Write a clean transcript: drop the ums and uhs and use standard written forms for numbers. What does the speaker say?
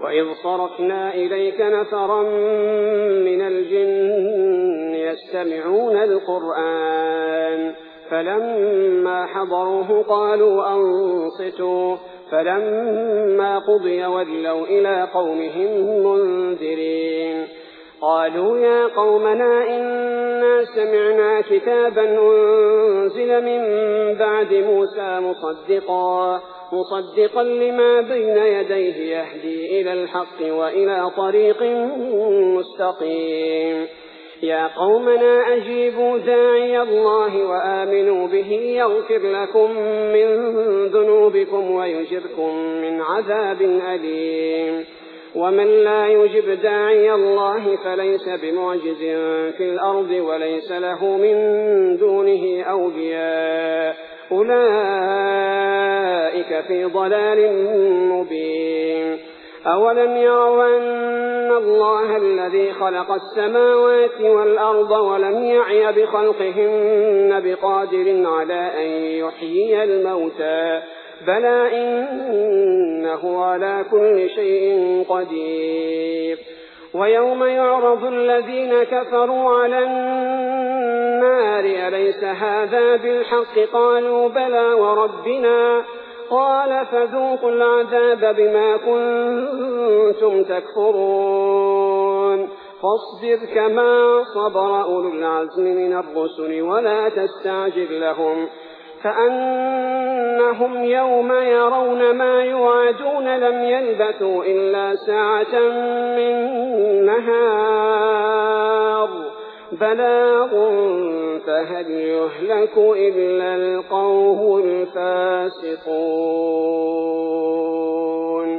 وإذ صرفنا إليك نفرا من الجن يستمعون القرآن فلما حضروه قالوا أنصتوا فلما قضي ولوا إلى قومهم منذرين قالوا يا قومنا إنا سمعنا كتابا أنزل من بعد موسى مصدقا لما بين يديه يهدي إلى الحق وإلى طريق مستقيم يا قومنا أجيبوا داعي الله وآمنوا به يغفر لكم من ذنوبكم ويجركم من عذاب أليم ومن لا يجب داعي الله فليس بمعجز في الأرض وليس له من دونه أولياء أولئك في ضلال مبين أولم يروا أن الله الذي خلق السماوات والأرض ولم يعي بخلقهن بقادر على أن يحيي الموتى بلى إنه على كل شيء قدير ويوم يعرض الذين كفروا على النار أليس هذا بالحق قالوا بلى وربنا قال فذوقوا العذاب بما كنتم تكفرون فاصبر كما صبر أولو العزم من الرسل ولا تستعجل لهم كأنهم يوم يرون ما يوعدون لم يلبثوا إلا ساعة من نهار بلاغ فهل يهلك إلا القوم الفاسقون